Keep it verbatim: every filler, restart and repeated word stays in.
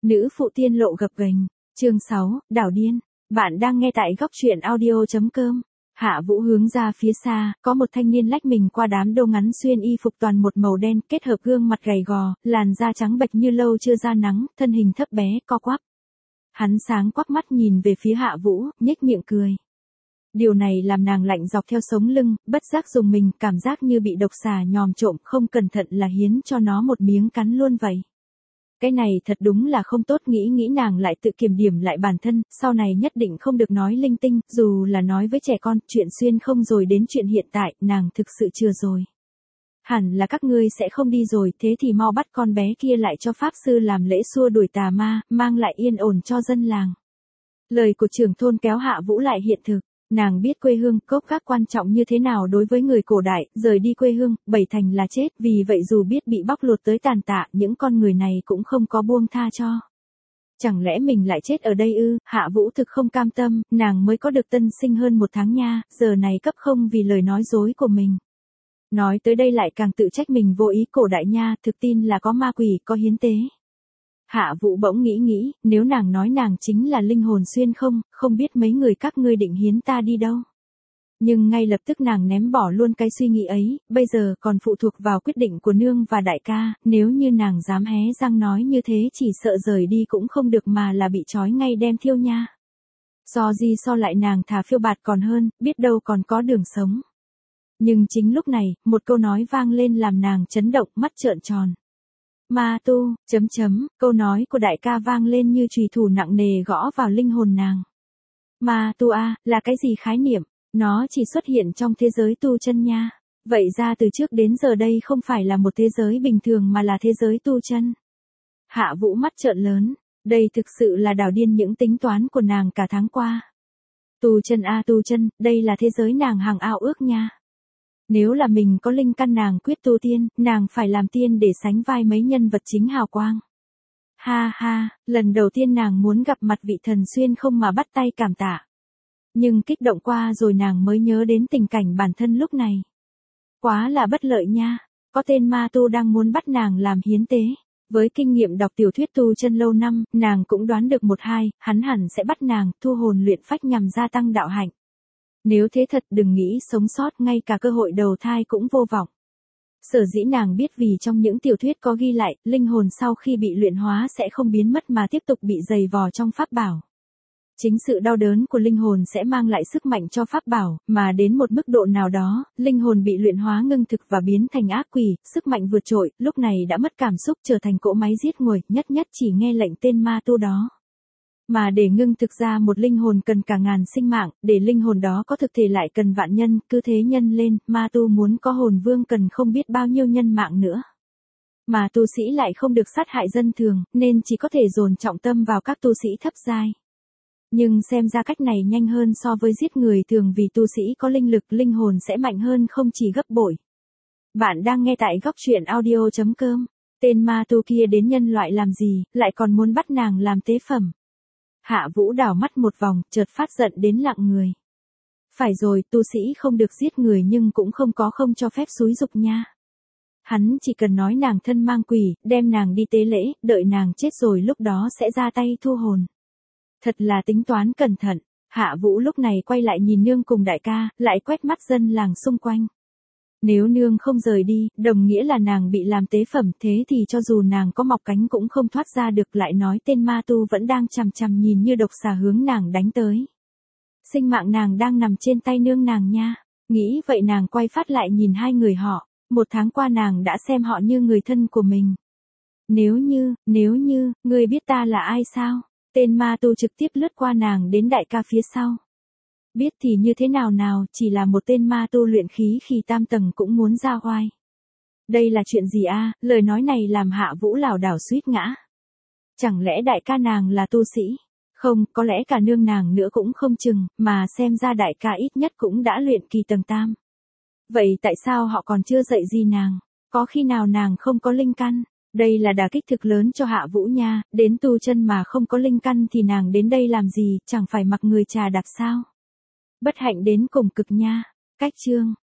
Nữ phụ tiên lộ gập ghềnh. Chương sáu, đảo điên. Bạn đang nghe tại góc truyện audio chấm com. Hạ Vũ hướng ra phía xa, có một thanh niên lách mình qua đám đông ngắn xuyên y phục toàn một màu đen, kết hợp gương mặt gầy gò, làn da trắng bệch như lâu chưa ra nắng, thân hình thấp bé, co quắp. Hắn sáng quắc mắt nhìn về phía Hạ Vũ, nhếch miệng cười. Điều này làm nàng lạnh dọc theo sống lưng, bất giác dùng mình, cảm giác như bị độc xà nhòm trộm, không cẩn thận là hiến cho nó một miếng cắn luôn vậy. Cái này thật đúng là không tốt, nghĩ nghĩ nàng lại tự kiểm điểm lại bản thân, sau này nhất định không được nói linh tinh, dù là nói với trẻ con, chuyện xuyên không rồi đến chuyện hiện tại, nàng thực sự chưa rồi. Hẳn là các ngươi sẽ không đi rồi, thế thì mau bắt con bé kia lại cho pháp sư làm lễ xua đuổi tà ma, mang lại yên ổn cho dân làng. Lời của trưởng thôn kéo Hạ Vũ lại hiện thực. Nàng biết quê hương, gốc gác quan trọng như thế nào đối với người cổ đại, rời đi quê hương, bảy thành là chết, vì vậy dù biết bị bóc lột tới tàn tạ, những con người này cũng không có buông tha cho. Chẳng lẽ mình lại chết ở đây ư? Hạ Vũ thực không cam tâm, nàng mới có được tân sinh hơn một tháng nha, giờ này cấp không vì lời nói dối của mình. Nói tới đây lại càng tự trách mình vô ý, cổ đại nha, thực tin là có ma quỷ, có hiến tế. Hạ Vũ bỗng nghĩ nghĩ, nếu nàng nói nàng chính là linh hồn xuyên không, không biết mấy người các ngươi định hiến ta đi đâu. Nhưng ngay lập tức nàng ném bỏ luôn cái suy nghĩ ấy, bây giờ còn phụ thuộc vào quyết định của nương và đại ca, nếu như nàng dám hé răng nói như thế chỉ sợ rời đi cũng không được mà là bị trói ngay đem thiêu nha. Do gì so lại nàng thà phiêu bạt còn hơn, biết đâu còn có đường sống. Nhưng chính lúc này, một câu nói vang lên làm nàng chấn động, mắt trợn tròn. Ma tu, chấm chấm, câu nói của đại ca vang lên như chùy thủ nặng nề gõ vào linh hồn nàng. Ma tu a, là cái gì khái niệm? Nó chỉ xuất hiện trong thế giới tu chân nha. Vậy ra từ trước đến giờ đây không phải là một thế giới bình thường mà là thế giới tu chân. Hạ Vũ mắt trợn lớn, đây thực sự là đảo điên những tính toán của nàng cả tháng qua. Tu chân a tu chân, đây là thế giới nàng hằng ao ước nha. Nếu là mình có linh căn nàng quyết tu tiên, nàng phải làm tiên để sánh vai mấy nhân vật chính hào quang. Ha ha, lần đầu tiên nàng muốn gặp mặt vị thần xuyên không mà bắt tay cảm tạ. Nhưng kích động qua rồi nàng mới nhớ đến tình cảnh bản thân lúc này. Quá là bất lợi nha, có tên ma tu đang muốn bắt nàng làm hiến tế. Với kinh nghiệm đọc tiểu thuyết tu chân lâu năm, nàng cũng đoán được một hai, hắn hẳn sẽ bắt nàng thu hồn luyện phách nhằm gia tăng đạo hạnh. Nếu thế thật đừng nghĩ sống sót, ngay cả cơ hội đầu thai cũng vô vọng. Sở dĩ nàng biết vì trong những tiểu thuyết có ghi lại, linh hồn sau khi bị luyện hóa sẽ không biến mất mà tiếp tục bị dày vò trong pháp bảo. Chính sự đau đớn của linh hồn sẽ mang lại sức mạnh cho pháp bảo, mà đến một mức độ nào đó, linh hồn bị luyện hóa ngưng thực và biến thành ác quỷ, sức mạnh vượt trội, lúc này đã mất cảm xúc trở thành cỗ máy giết người, nhất nhất chỉ nghe lệnh tên ma tu đó. Mà để ngưng thực ra một linh hồn cần cả ngàn sinh mạng, để linh hồn đó có thực thể lại cần vạn nhân, cứ thế nhân lên, ma tu muốn có hồn vương cần không biết bao nhiêu nhân mạng nữa. Mà tu sĩ lại không được sát hại dân thường, nên chỉ có thể dồn trọng tâm vào các tu sĩ thấp giai. Nhưng xem ra cách này nhanh hơn so với giết người thường vì tu sĩ có linh lực, linh hồn sẽ mạnh hơn không chỉ gấp bội. Bạn đang nghe tại góc truyện audio chấm com. Tên ma tu kia đến nhân loại làm gì, lại còn muốn bắt nàng làm tế phẩm. Hạ Vũ đảo mắt một vòng, chợt phát giận đến lặng người. Phải rồi, tu sĩ không được giết người nhưng cũng không có không cho phép xúi dục nha. Hắn chỉ cần nói nàng thân mang quỷ, đem nàng đi tế lễ, đợi nàng chết rồi lúc đó sẽ ra tay thu hồn. Thật là tính toán cẩn thận. Hạ Vũ lúc này quay lại nhìn nương cùng đại ca, lại quét mắt dân làng xung quanh. Nếu nương không rời đi, đồng nghĩa là nàng bị làm tế phẩm, thế thì cho dù nàng có mọc cánh cũng không thoát ra được, lại nói tên ma tu vẫn đang chằm chằm nhìn như độc xà hướng nàng đánh tới. Sinh mạng nàng đang nằm trên tay nương nàng nha. Nghĩ vậy nàng quay phát lại nhìn hai người họ, một tháng qua nàng đã xem họ như người thân của mình. Nếu như, nếu như, ngươi biết ta là ai sao? Tên ma tu trực tiếp lướt qua nàng đến đại ca phía sau. Biết thì như thế nào nào, chỉ là một tên ma tu luyện khí khi tam tầng cũng muốn ra oai. Đây là chuyện gì a? Lời nói này làm Hạ Vũ lảo đảo suýt ngã. Chẳng lẽ đại ca nàng là tu sĩ? Không, có lẽ cả nương nàng nữa cũng không chừng, mà xem ra đại ca ít nhất cũng đã luyện kỳ tầng tam. Vậy tại sao họ còn chưa dạy gì nàng? Có khi nào nàng không có linh căn? Đây là đả kích thực lớn cho Hạ Vũ nha, đến tu chân mà không có linh căn thì nàng đến đây làm gì, chẳng phải mặc người trà đạp sao? Bất hạnh đến cùng cực nha. Cách chương